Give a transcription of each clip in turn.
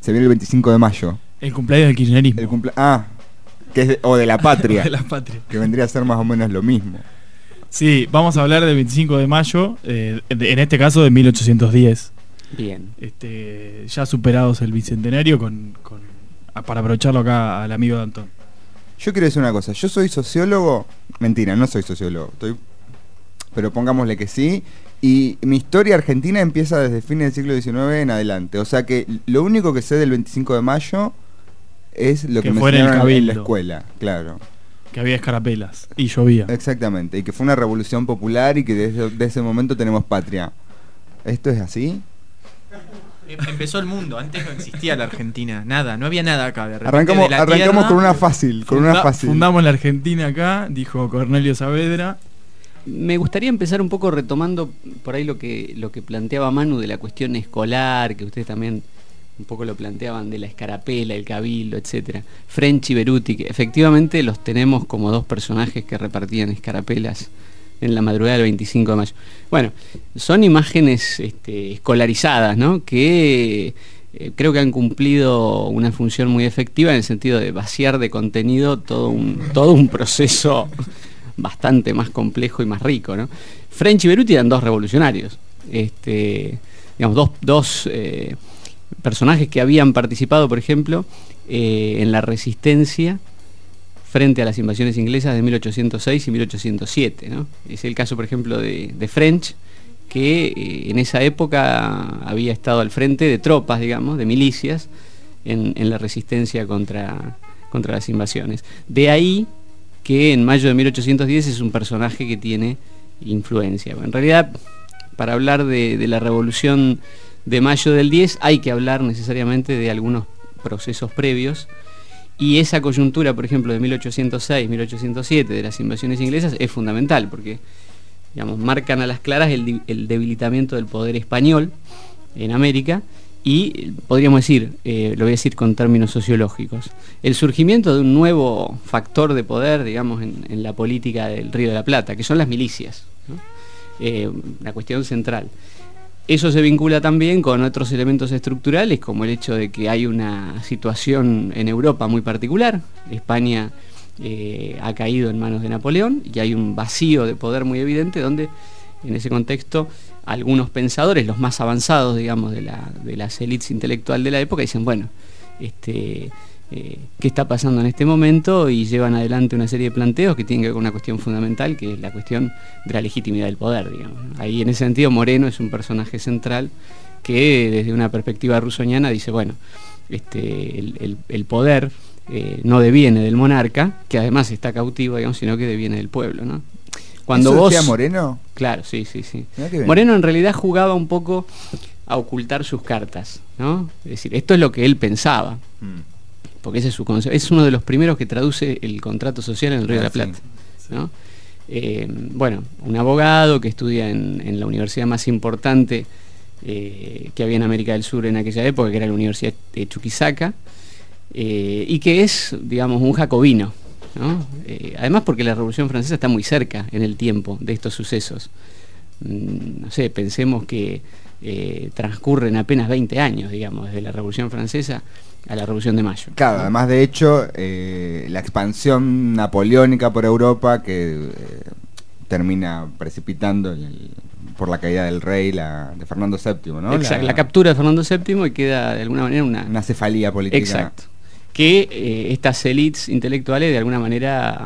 se viene el 25 de mayo. El cumpleaños del kirchnerismo. Que es o de la patria. De la patria. Que vendría a ser más o menos lo mismo. Sí, vamos a hablar del 25 de mayo, en este caso de 1810. Bien. Ya superados el bicentenario para aprovecharlo acá al amigo de Antón. Yo quiero decir una cosa, yo soy sociólogo, mentira, no soy sociólogo, pero pongámosle que sí, y mi historia argentina empieza desde fines del siglo XIX en adelante, o sea que lo único que sé del 25 de mayo es lo que me enseñaron en la escuela, claro. Que había escarapelas y llovía. Exactamente, y que fue una revolución popular y que desde ese momento tenemos patria. ¿Esto es así? Empezó el mundo, antes no existía la Argentina, nada, no había nada acá. De repente arrancamos con una fácil, Fundamos la Argentina acá, dijo Cornelio Saavedra. Me gustaría empezar un poco retomando por ahí lo que planteaba Manu de la cuestión escolar, que ustedes también un poco lo planteaban, de la escarapela, el cabildo, etcétera. French y Beruti, que efectivamente los tenemos como dos personajes que repartían escarapelas en la madrugada del 25 de mayo. Bueno, son imágenes escolarizadas, ¿no? Que creo que han cumplido una función muy efectiva en el sentido de vaciar de contenido todo un proceso bastante más complejo y más rico, ¿no? French y Beruti eran dos revolucionarios, digamos, dos personajes que habían participado, por ejemplo, en la resistencia frente a las invasiones inglesas de 1806 y 1807, ¿no? Es el caso, por ejemplo, de French, que en esa época había estado al frente de tropas, digamos, de milicias, en la resistencia contra las invasiones. De ahí que en mayo de 1810 es un personaje que tiene influencia. Bueno, en realidad, para hablar de la revolución de mayo del 10 hay que hablar necesariamente de algunos procesos previos, y esa coyuntura, por ejemplo, de 1806, 1807, de las invasiones inglesas, es fundamental, porque, digamos, marcan a las claras el debilitamiento del poder español en América, y podríamos decir, lo voy a decir con términos sociológicos, el surgimiento de un nuevo factor de poder, digamos, en la política del Río de la Plata, que son las milicias, ¿no? La cuestión central. Eso se vincula también con otros elementos estructurales, como el hecho de que hay una situación en Europa muy particular. España ha caído en manos de Napoleón y hay un vacío de poder muy evidente, donde en ese contexto algunos pensadores, los más avanzados, digamos, de las élites intelectuales de la época, dicen, bueno, ¿qué está pasando en este momento? Y llevan adelante una serie de planteos que tienen que ver con una cuestión fundamental, que es la cuestión de la legitimidad del poder, digamos. Ahí, en ese sentido, Moreno es un personaje central que, desde una perspectiva russoñana, dice, bueno, el poder no deviene del monarca, que además está cautivo, digamos, sino que deviene del pueblo, ¿no? Cuando ¿eso decía Moreno? Claro, sí. Moreno en realidad jugaba un poco a ocultar sus cartas, ¿no? Es decir, esto es lo que él pensaba. Porque ese es su concepto. Es uno de los primeros que traduce el contrato social en el Río de la Plata, ¿no? Bueno, un abogado que estudia en la universidad más importante que había en América del Sur en aquella época, que era la Universidad de Chuquisaca, y que es, digamos, un jacobino, ¿no? Además, porque la Revolución Francesa está muy cerca en el tiempo de estos sucesos. No sé, pensemos que transcurren apenas 20 años, digamos, desde la Revolución Francesa a la Revolución de Mayo. Claro, además, de hecho, la expansión napoleónica por Europa, que termina precipitando por la caída del rey, de Fernando VII, ¿no? Exacto, la captura de Fernando VII, y queda de alguna manera una cefalía política. Exacto. Que estas élites intelectuales de alguna manera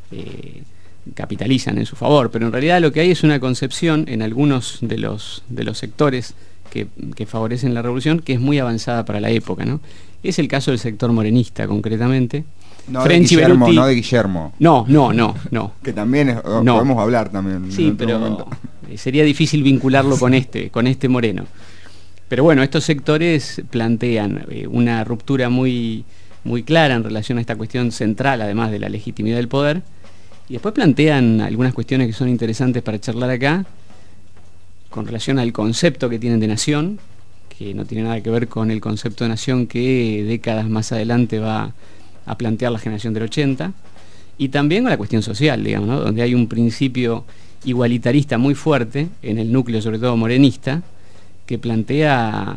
capitalizan en su favor, pero en realidad lo que hay es una concepción en algunos de los sectores que favorecen la revolución, que es muy avanzada para la época, ¿no? Es el caso del sector morenista, concretamente. No de Guillermo, no de Guillermo. No. Que también podemos hablar también. Sí, pero sería difícil vincularlo con este Moreno. Pero bueno, estos sectores plantean una ruptura muy clara en relación a esta cuestión central, además de la legitimidad del poder, y después plantean algunas cuestiones que son interesantes para charlar acá, con relación al concepto que tienen de nación, que no tiene nada que ver con el concepto de nación que décadas más adelante va a plantear la generación del 80, y también con la cuestión social, digamos, ¿no? Donde hay un principio igualitarista muy fuerte en el núcleo, sobre todo morenista, que plantea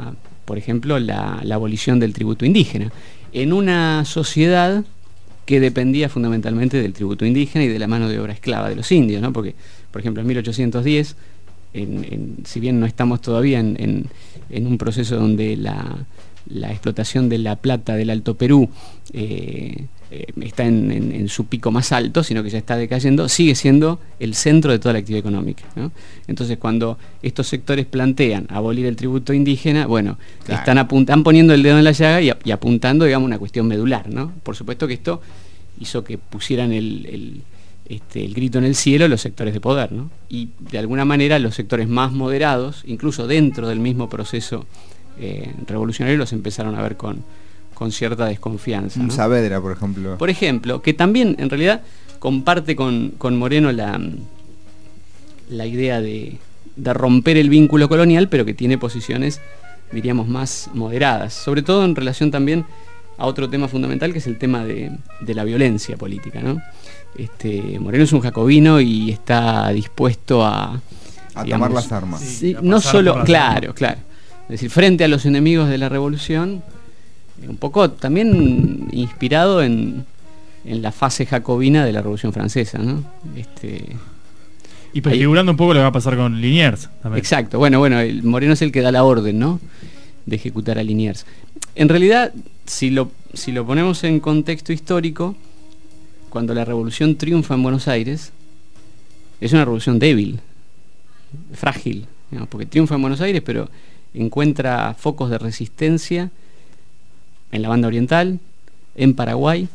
por ejemplo, la abolición del tributo indígena, en una sociedad que dependía fundamentalmente del tributo indígena y de la mano de obra esclava de los indios, ¿no? Porque, por ejemplo, en 1810, si bien no estamos todavía en un proceso donde la explotación de la plata del Alto Perú está en su pico más alto, sino que ya está decayendo, sigue siendo el centro de toda la actividad económica, ¿no? Entonces, cuando estos sectores plantean abolir el tributo indígena, bueno, Claro. están poniendo el dedo en la llaga y apuntando, digamos, una cuestión medular, ¿no? Por supuesto que esto hizo que pusieran el grito en el cielo los sectores de poder, ¿no? Y de alguna manera los sectores más moderados, incluso dentro del mismo proceso revolucionario, los empezaron a ver con cierta desconfianza, ¿no? Saavedra, por ejemplo. Por ejemplo, que también en realidad comparte con Moreno la idea de romper el vínculo colonial, pero que tiene posiciones, diríamos, más moderadas, sobre todo en relación también a otro tema fundamental, que es el tema de la violencia política, ¿no? Moreno es un jacobino y está dispuesto a tomar las armas. Sí, a no pasar solo, por las claro. Es decir, frente a los enemigos de la revolución, un poco también inspirado en la fase jacobina de la Revolución Francesa, ¿no? Y prefigurando un poco lo que va a pasar con Liniers también. Exacto, bueno, el Moreno es el que da la orden, ¿no?, de ejecutar a Liniers. En realidad, si lo ponemos en contexto histórico, cuando la revolución triunfa en Buenos Aires, es una revolución débil, frágil, digamos, porque triunfa en Buenos Aires, pero encuentra focos de resistencia en la banda oriental, en Paraguay,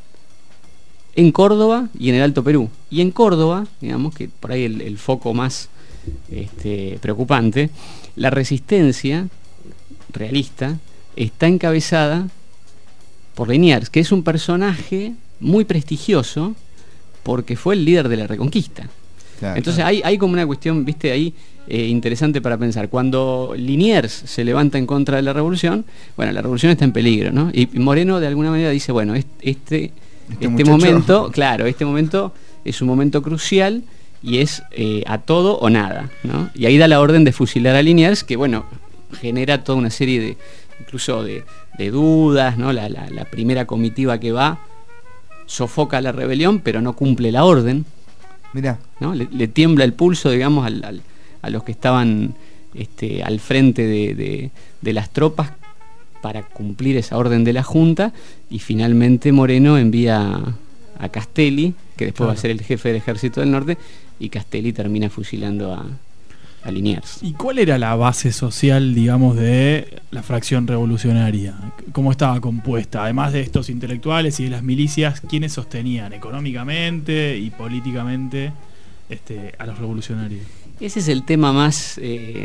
en Córdoba y en el Alto Perú. Y en Córdoba, digamos que por ahí el foco más preocupante, la resistencia realista está encabezada por Liniers, que es un personaje muy prestigioso porque fue el líder de la Reconquista. Claro, Entonces hay como una cuestión, viste, ahí interesante para pensar. Cuando Liniers se levanta en contra de la revolución, bueno, la revolución está en peligro, ¿no? Y Moreno de alguna manera dice, bueno, este momento, claro, este momento es un momento crucial y es a todo o nada, ¿no? Y ahí da la orden de fusilar a Liniers, que bueno, genera toda una serie de, incluso de dudas, ¿no? La primera comitiva que va sofoca la rebelión, pero no cumple la orden. Mirá. ¿No? Le tiembla el pulso, digamos, a los que estaban al frente de las tropas para cumplir esa orden de la Junta, y finalmente Moreno envía a Castelli, que después va a ser el jefe del Ejército del Norte, y Castelli termina fusilando a Liniers. ¿Y cuál era la base social, digamos, de la fracción revolucionaria? ¿Cómo estaba compuesta? Además de estos intelectuales y de las milicias, ¿quiénes sostenían económicamente y políticamente a los revolucionarios? Ese es el tema más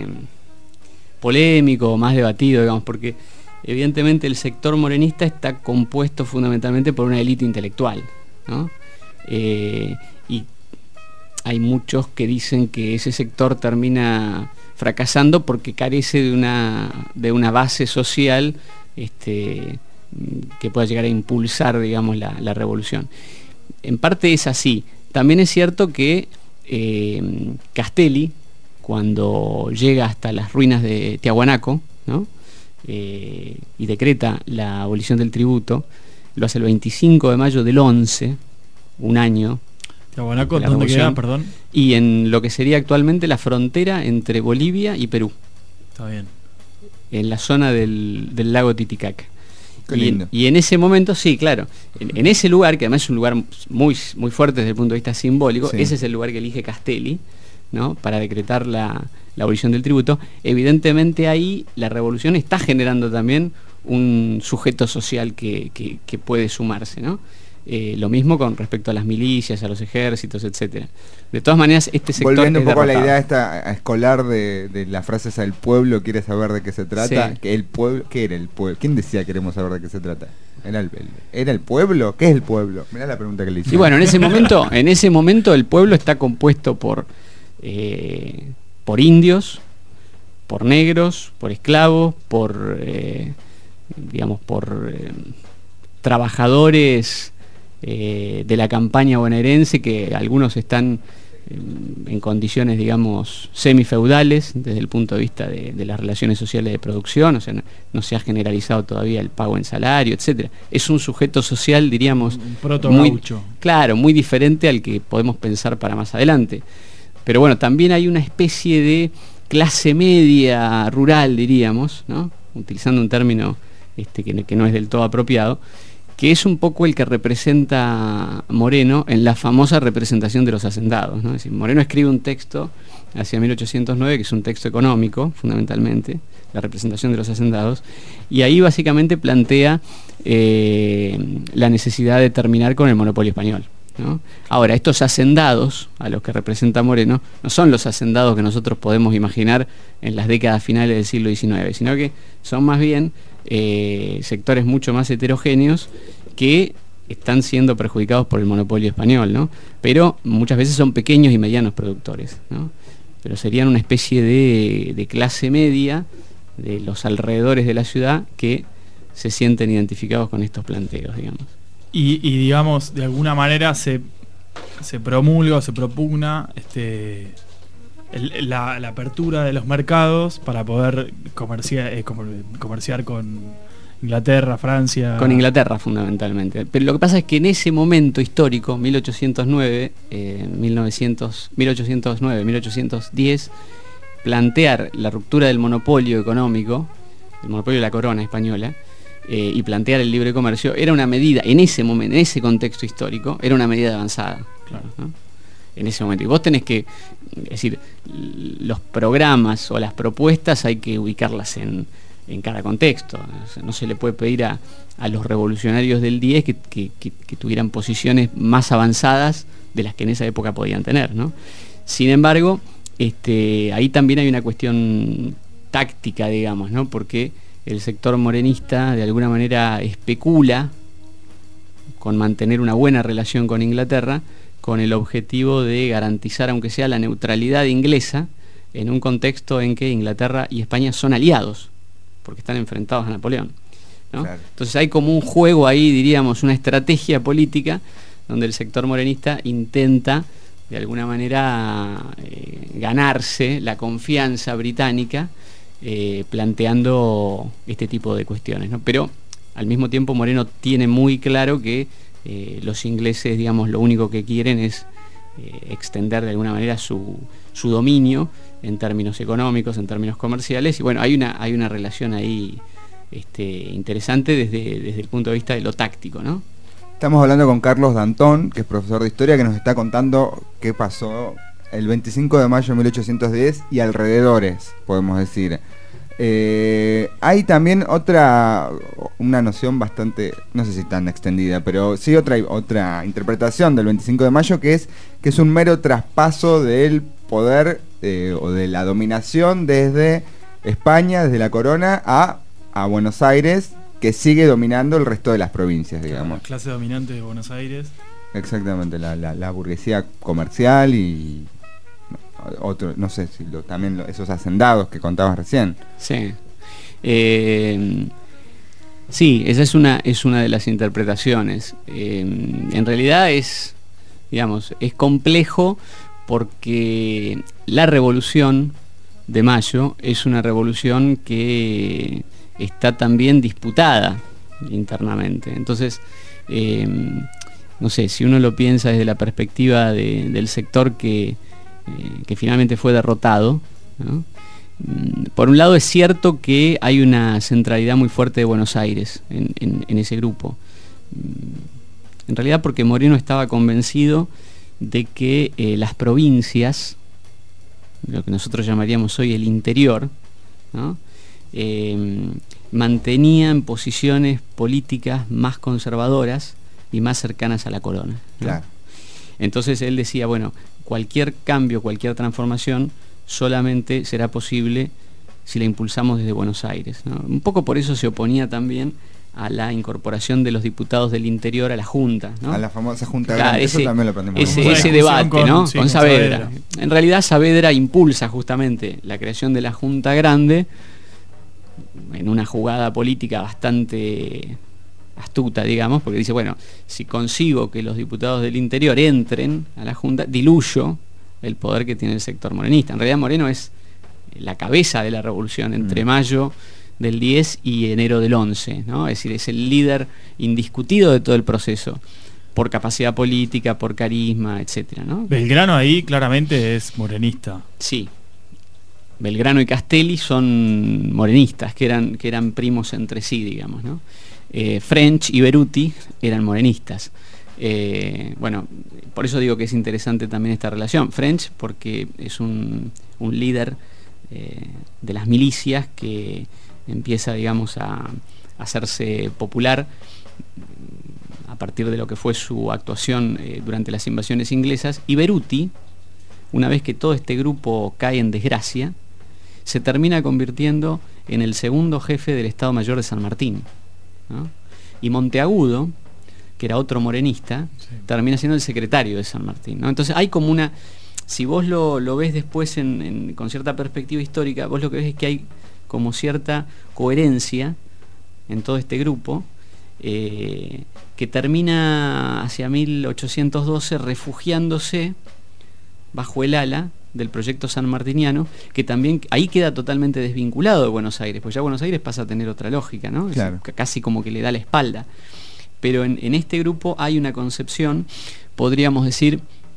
polémico, más debatido, digamos, porque evidentemente el sector morenista está compuesto fundamentalmente por una élite intelectual, ¿no? Y hay muchos que dicen que ese sector termina fracasando porque carece de una base social que pueda llegar a impulsar, digamos, la revolución. En parte es así. También es cierto que Castelli, cuando llega hasta las ruinas de Tiahuanaco, ¿no?, y decreta la abolición del tributo, lo hace el 25 de mayo del 11, un año. Tiahuanaco, ¿dónde queda, perdón? Y en lo que sería actualmente la frontera entre Bolivia y Perú. Está bien. En la zona del lago Titicaca. Qué lindo. Y en ese momento, sí, claro, en ese lugar, que además es un lugar muy, muy fuerte desde el punto de vista simbólico, Sí. ese es el lugar que elige Castelli, ¿no?, para decretar la abolición del tributo. Evidentemente ahí la revolución está generando también un sujeto social que puede sumarse, ¿no? Lo mismo con respecto a las milicias, a los ejércitos, etcétera. De todas maneras, este sector Volviendo un es poco a la derrotado. idea esta escolar de la frase esa, el pueblo quiere saber de qué se trata. Sí. Que el pueblo, ¿qué era el pueblo? ¿Quién decía queremos saber de qué se trata? ¿Era el pueblo? ¿Qué es el pueblo? Mirá la pregunta que le hice. Y bueno, en ese momento el pueblo está compuesto por indios, por negros, por esclavos, por trabajadores de la campaña bonaerense, que algunos están en condiciones, digamos, semifeudales desde el punto de vista de las relaciones sociales de producción, o sea, no se ha generalizado todavía el pago en salario, etcétera. Es un sujeto social, diríamos, Un proto-gaucho. claro, muy diferente al que podemos pensar para más adelante. Pero bueno, también hay una especie de clase media rural, diríamos, ¿no? Utilizando un término que no es del todo apropiado, que es un poco el que representa Moreno en la famosa representación de los hacendados, ¿no? Es decir, Moreno escribe un texto hacia 1809, que es un texto económico, fundamentalmente, la representación de los hacendados, y ahí básicamente plantea la necesidad de terminar con el monopolio español, ¿no? Ahora, estos hacendados a los que representa Moreno no son los hacendados que nosotros podemos imaginar en las décadas finales del siglo XIX, sino que son más bien sectores mucho más heterogéneos que están siendo perjudicados por el monopolio español, ¿no? Pero muchas veces son pequeños y medianos productores, ¿no? Pero serían una especie de clase media de los alrededores de la ciudad que se sienten identificados con estos planteos, digamos. Y digamos, de alguna manera se promulga o se propugna la apertura de los mercados para poder comerciar con Inglaterra, Francia. Con Inglaterra fundamentalmente. Pero lo que pasa es que en ese momento histórico, 1809-1810, plantear la ruptura del monopolio económico, el monopolio de la corona española, y plantear el libre comercio, era una medida, en ese momento, en ese contexto histórico, era una medida avanzada. Claro. ¿No? En ese momento. Y vos tenés que, es decir, los programas o las propuestas hay que ubicarlas en cada contexto. O sea, no se le puede pedir a los revolucionarios del 10 que tuvieran posiciones más avanzadas de las que en esa época podían tener, ¿no? Sin embargo, ahí también hay una cuestión táctica, digamos, ¿no? Porque el sector morenista de alguna manera especula con mantener una buena relación con Inglaterra, con el objetivo de garantizar, aunque sea la neutralidad inglesa, en un contexto en que Inglaterra y España son aliados, porque están enfrentados a Napoleón, ¿no? Claro. Entonces hay como un juego ahí, diríamos, una estrategia política, donde el sector morenista intenta, de alguna manera, ganarse la confianza británica, planteando este tipo de cuestiones, ¿no? Pero, al mismo tiempo, Moreno tiene muy claro que los ingleses, digamos, lo único que quieren es extender de alguna manera su dominio en términos económicos, en términos comerciales, y bueno, hay una relación ahí interesante desde el punto de vista de lo táctico, ¿no? Estamos hablando con Carlos Dantón, que es profesor de historia, que nos está contando qué pasó el 25 de mayo de 1810 y alrededores, podemos decir. Hay también una noción bastante, no sé si tan extendida, pero sí otra interpretación del 25 de mayo que es un mero traspaso del poder o de la dominación desde España, desde la corona a Buenos Aires, que sigue dominando el resto de las provincias, digamos. La clase dominante de Buenos Aires. Exactamente, la burguesía comercial y otro, no sé si también esos hacendados que contabas recién. Sí. Sí, esa es una de las interpretaciones. En realidad es complejo porque la revolución de mayo es una revolución que está también disputada internamente. Entonces, no sé, si uno lo piensa desde la perspectiva del sector que finalmente fue derrotado, ¿no? Por un lado es cierto que hay una centralidad muy fuerte de Buenos Aires en ese grupo. En realidad porque Moreno estaba convencido de que las provincias, lo que nosotros llamaríamos hoy el interior, ¿no? Mantenían posiciones políticas más conservadoras y más cercanas a la corona, ¿no? Claro. Entonces él decía, bueno, cualquier cambio, cualquier transformación solamente será posible si la impulsamos desde Buenos Aires, ¿no? Un poco por eso se oponía también a la incorporación de los diputados del interior a la Junta, ¿no? A la famosa Junta Claro, Grande, eso también lo aprendimos. Ese debate, ¿no? Sí, con con Saavedra. Saavedra. En realidad Saavedra impulsa justamente la creación de la Junta Grande en una jugada política bastante astuta, digamos, porque dice, bueno, si consigo que los diputados del interior entren a la Junta, diluyo el poder que tiene el sector morenista. En realidad Moreno es la cabeza de la revolución entre mayo del 10 y enero del 11, ¿no? Es decir, es el líder indiscutido de todo el proceso, por capacidad política, por carisma, etcétera, ¿no? Belgrano ahí claramente es morenista. Sí. Belgrano y Castelli son morenistas, que eran primos entre sí, digamos, ¿no? French y Beruti eran morenistas. Bueno, por eso digo que es interesante también esta relación. French porque es un líder de las milicias que empieza, digamos, a hacerse popular a partir de lo que fue su actuación durante las invasiones inglesas. Y Beruti, una vez que todo este grupo cae en desgracia, se termina convirtiendo en el segundo jefe del Estado Mayor de San Martín, ¿no? Y Monteagudo, que era otro morenista, termina siendo el secretario de San Martín, ¿no? Entonces hay como una... Si vos lo ves después con cierta perspectiva histórica, vos lo que ves es que hay como cierta coherencia en todo este grupo, que termina hacia 1812 refugiándose bajo el ala del proyecto sanmartiniano, que también ahí queda totalmente desvinculado de Buenos Aires, pues ya Buenos Aires pasa a tener otra lógica, ¿no? Claro. Casi como que le da la espalda. Pero en este grupo hay una concepción, podríamos decir,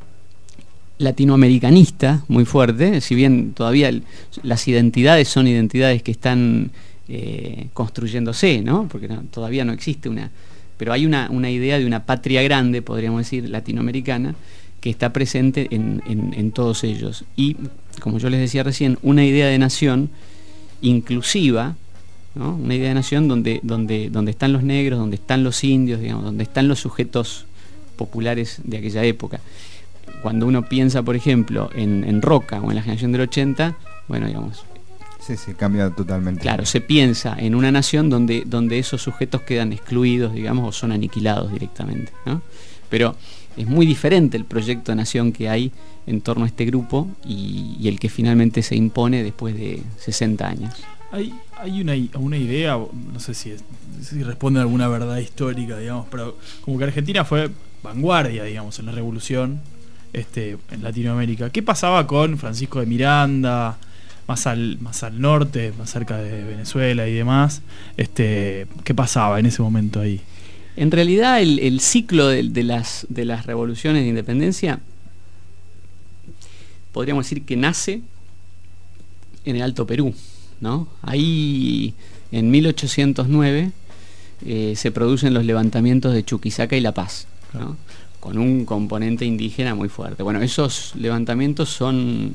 latinoamericanista muy fuerte, si bien todavía las identidades son identidades que están construyéndose, ¿no? Porque todavía no existe una... Pero hay una idea de una patria grande, podríamos decir, latinoamericana, que está presente en todos ellos. Y, como yo les decía recién, una idea de nación inclusiva, ¿no? Una idea de nación donde están los negros, donde están los indios, digamos, donde están los sujetos populares de aquella época. Cuando uno piensa, por ejemplo, en Roca o en la generación del 80, bueno, digamos... Sí, cambia totalmente. Claro, se piensa en una nación donde esos sujetos quedan excluidos, digamos, o son aniquilados directamente, ¿no? Pero es muy diferente el proyecto de nación que hay en torno a este grupo y el que finalmente se impone después de 60 años. Hay una idea, no sé si responde a alguna verdad histórica, digamos, pero como que Argentina fue vanguardia, digamos, en la revolución en Latinoamérica. ¿Qué pasaba con Francisco de Miranda, más al norte, más cerca de Venezuela y demás? ¿Qué pasaba en ese momento ahí? En realidad el ciclo de las revoluciones de independencia, podríamos decir que nace en el Alto Perú, ¿no? Ahí en 1809 se producen los levantamientos de Chuquisaca y La Paz, ¿no? Con un componente indígena muy fuerte. Bueno, esos levantamientos son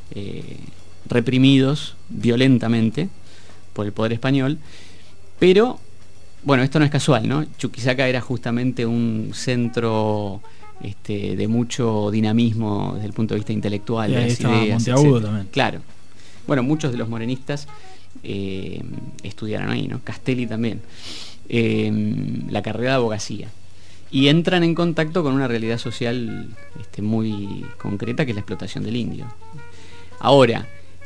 reprimidos violentamente por el poder español, pero bueno, esto no es casual, ¿no? Chuquisaca era justamente un centro de mucho dinamismo desde el punto de vista intelectual, de las ideas, Monteagudo también. Claro. Bueno, muchos de los morenistas estudiaron ahí, ¿no? Castelli también. La carrera de abogacía. Y entran en contacto con una realidad social muy concreta, que es la explotación del indio. Ahora,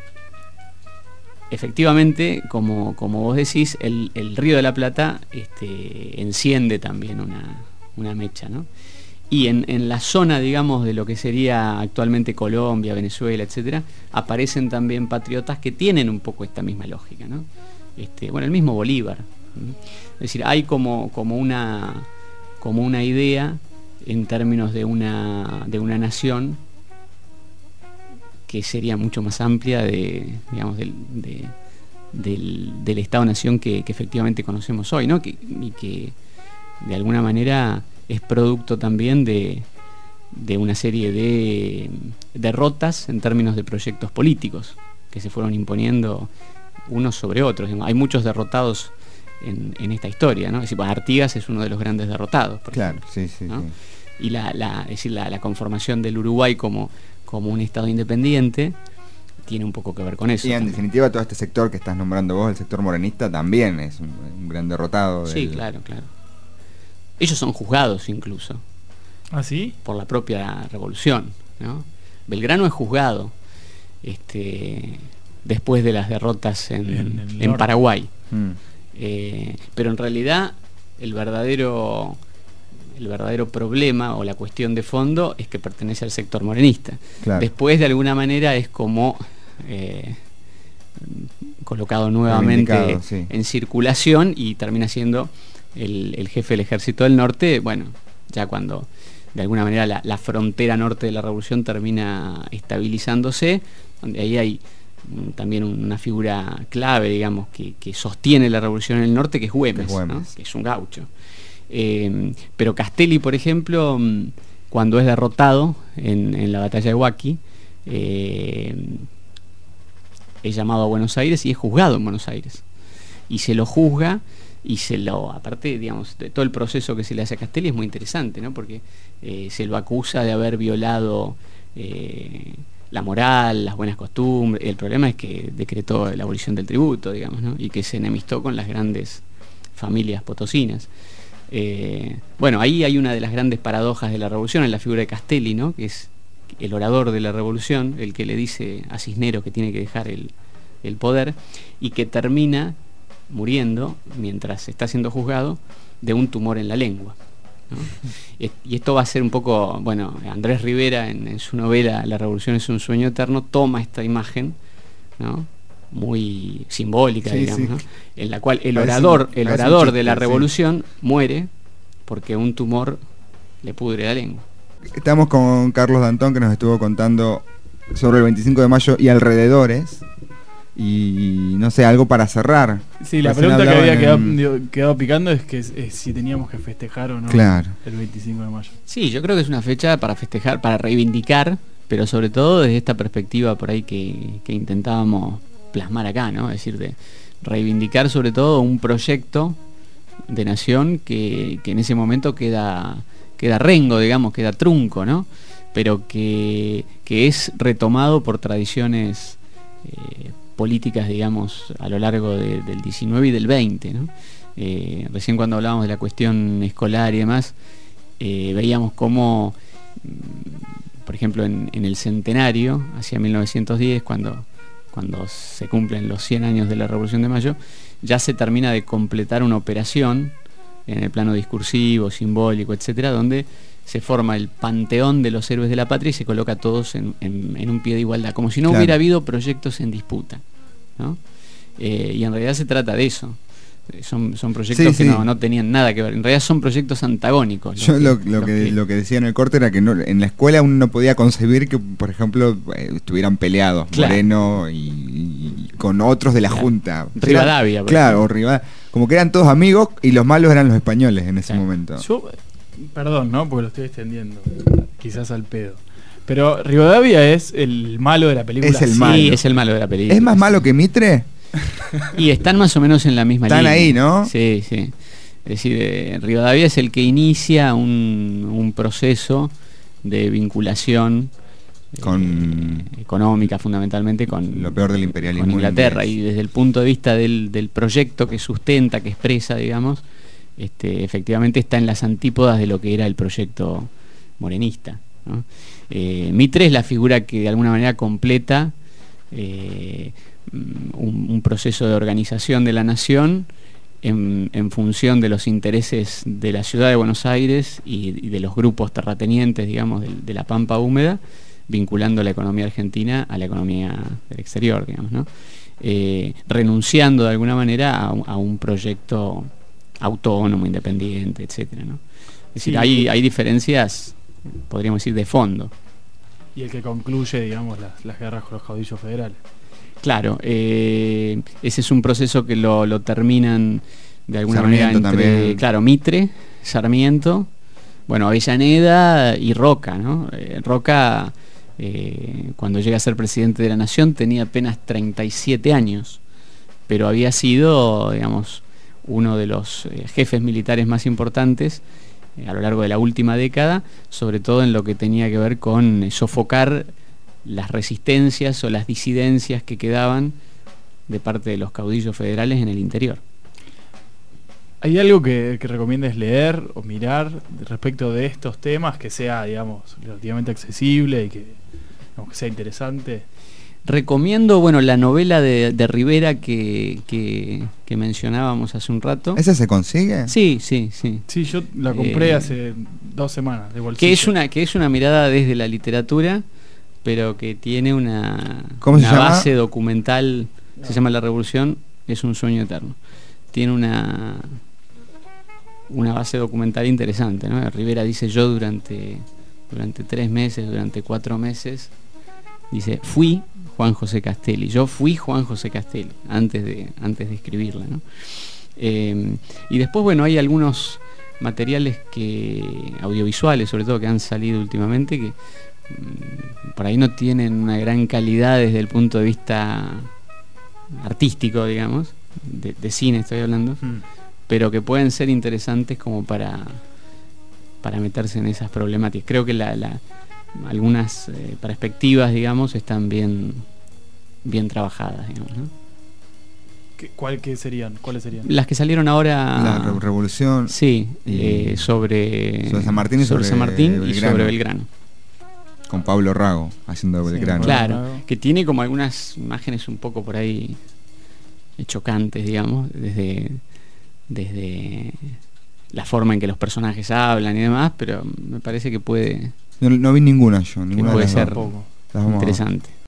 efectivamente, como vos decís, el Río de la Plata enciende también una mecha, ¿no? Y en la zona, digamos, de lo que sería actualmente Colombia, Venezuela, etcétera, aparecen también patriotas que tienen un poco esta misma lógica, ¿no? Bueno, el mismo Bolívar, ¿no? Es decir, hay como una idea en términos de una nación que sería mucho más amplia del Estado-Nación que efectivamente conocemos hoy, ¿no? Y que de alguna manera es producto también de una serie de derrotas en términos de proyectos políticos que se fueron imponiendo unos sobre otros. Hay muchos derrotados en esta historia, ¿no? Es decir, Artigas es uno de los grandes derrotados. Claro, ejemplo, sí. ¿no? Y la conformación del Uruguay como un Estado independiente tiene un poco que ver con eso. Y en también. definitiva todo este sector que estás nombrando vos, el sector morenista, también es un gran derrotado. Sí, claro. Ellos son juzgados incluso. ¿Ah, sí? Por la propia revolución, ¿no? Belgrano es juzgado después de las derrotas en Paraguay. Pero en realidad el verdadero el verdadero problema o la cuestión de fondo es que pertenece al sector morenista. Claro. Después, de alguna manera, es como colocado nuevamente sí, en circulación y termina siendo el jefe del Ejército del Norte, bueno, ya cuando de alguna manera la frontera norte de la revolución termina estabilizándose, donde ahí hay también una figura clave, digamos, que sostiene la revolución en el norte, que es Güemes, ¿no? Que es un gaucho. Pero Castelli, por ejemplo, cuando es derrotado en la batalla de Huaki, es llamado a Buenos Aires y es juzgado en Buenos Aires. Y se lo juzga y aparte, digamos, de todo el proceso que se le hace a Castelli es muy interesante, ¿no? Porque se lo acusa de haber violado la moral, las buenas costumbres. El problema es que decretó la abolición del tributo, digamos, ¿no? Y que se enemistó con las grandes familias potosinas. Bueno, ahí hay una de las grandes paradojas de la revolución en la figura de Castelli, ¿no? Que es el orador de la revolución, el que le dice a Cisneros que tiene que dejar el poder, y que termina muriendo mientras está siendo juzgado de un tumor en la lengua, ¿no? Y esto va a ser un poco, bueno, Andrés Rivera en su novela La revolución es un sueño eterno toma esta imagen, ¿no? Muy simbólica, sí, digamos, sí, ¿no? En la cual el orador de la revolución muere porque un tumor le pudre la lengua. Estamos con Carlos Dantón, que nos estuvo contando sobre el 25 de mayo y alrededores. Y no sé, algo para cerrar. Sí, la Recién pregunta que había hablaban quedado picando es que si teníamos que festejar o no, claro, el 25 de mayo. Sí, yo creo que es una fecha para festejar, para reivindicar, pero sobre todo desde esta perspectiva por ahí que intentábamos plasmar acá, ¿no? Es decir, de reivindicar sobre todo un proyecto de nación que en ese momento queda rengo, digamos, queda trunco, ¿no? Pero que es retomado por tradiciones políticas, digamos, a lo largo del 19 y del 20, ¿no? Recién cuando hablábamos de la cuestión escolar y demás, veíamos cómo, por ejemplo, en el centenario, hacia 1910, cuando se cumplen los 100 años de la Revolución de Mayo, ya se termina de completar una operación en el plano discursivo, simbólico, etcétera, donde se forma el panteón de los héroes de la patria y se coloca a todos en un pie de igualdad, como si no hubiera habido proyectos en disputa, ¿no? Y en realidad se trata de eso. Son proyectos que no tenían nada que ver. En realidad son proyectos antagónicos. Yo lo que decía en el corte era que en la escuela uno no podía concebir que, por ejemplo, estuvieran peleados Moreno y con otros de la Junta. Rivadavia. Claro, como que eran todos amigos y los malos eran los españoles en ese momento. Yo, perdón, ¿no? Porque lo estoy extendiendo, quizás al pedo. Pero Rivadavia es el malo de la película. Es el malo. Sí, es el malo de la película. ¿Es más malo que Mitre? Y están más o menos en la misma línea. Están ahí, ¿no? Sí, sí. Es decir, Rivadavia es el que inicia un proceso de vinculación económica, fundamentalmente, con lo peor del imperialismo, con Inglaterra. Y desde el punto de vista del proyecto que sustenta, que expresa, digamos, efectivamente está en las antípodas de lo que era el proyecto morenista, ¿no? Mitre es la figura que de alguna manera completa un proceso de organización de la nación en función de los intereses de la ciudad de Buenos Aires y de los grupos terratenientes, digamos, de la Pampa húmeda, vinculando la economía argentina a la economía del exterior, digamos, ¿no? Renunciando de alguna manera a un proyecto autónomo, independiente, etcétera, ¿no? Es decir, hay diferencias, podríamos decir, de fondo. Y el que concluye, digamos, las guerras con los caudillos federales. Claro, ese es un proceso que lo terminan de alguna Sarmiento manera entre, también. claro, Mitre, Sarmiento, bueno, Avellaneda y Roca, ¿no? Roca, cuando llega a ser presidente de la Nación, tenía apenas 37 años, pero había sido, digamos, uno de los jefes militares más importantes a lo largo de la última década, sobre todo en lo que tenía que ver con sofocar las resistencias o las disidencias que quedaban de parte de los caudillos federales en el interior. ¿Hay algo que recomiendes leer o mirar respecto de estos temas que sea, digamos, relativamente accesible y que sea interesante? Recomiendo, bueno, la novela de Rivera que mencionábamos hace un rato. ¿Esa se consigue? Sí, sí, sí. Sí, yo la compré hace 2 semanas de bolsillo. Que es una mirada desde la literatura, pero que tiene una ¿Cómo se llama? base documental. Se llama La Revolución es un sueño eterno. Tiene una base documental interesante, ¿no? Rivera dice: yo durante 3 meses, durante 4 meses, dice, fui Juan José Castelli. Yo fui Juan José Castelli antes de escribirla, ¿no? Y después, bueno, hay algunos materiales audiovisuales, sobre todo, que han salido últimamente, que por ahí no tienen una gran calidad desde el punto de vista artístico, digamos, de cine estoy hablando, pero que pueden ser interesantes como para meterse en esas problemáticas. Creo que algunas perspectivas, digamos, están bien trabajajadas, digamos, ¿no? ¿Cuáles serían? Las que salieron ahora. La Revolución. Sí, sobre San Martín y sobre San Martín y Belgrano. sobre Belgrano. Con Pablo Rago haciendo Belgrano. Claro, que tiene como algunas imágenes un poco por ahí chocantes, digamos, desde la forma en que los personajes hablan y demás, pero me parece que puede No vi ninguna yo, ninguna puede de las ser dos. Las vamos a ver. interesante.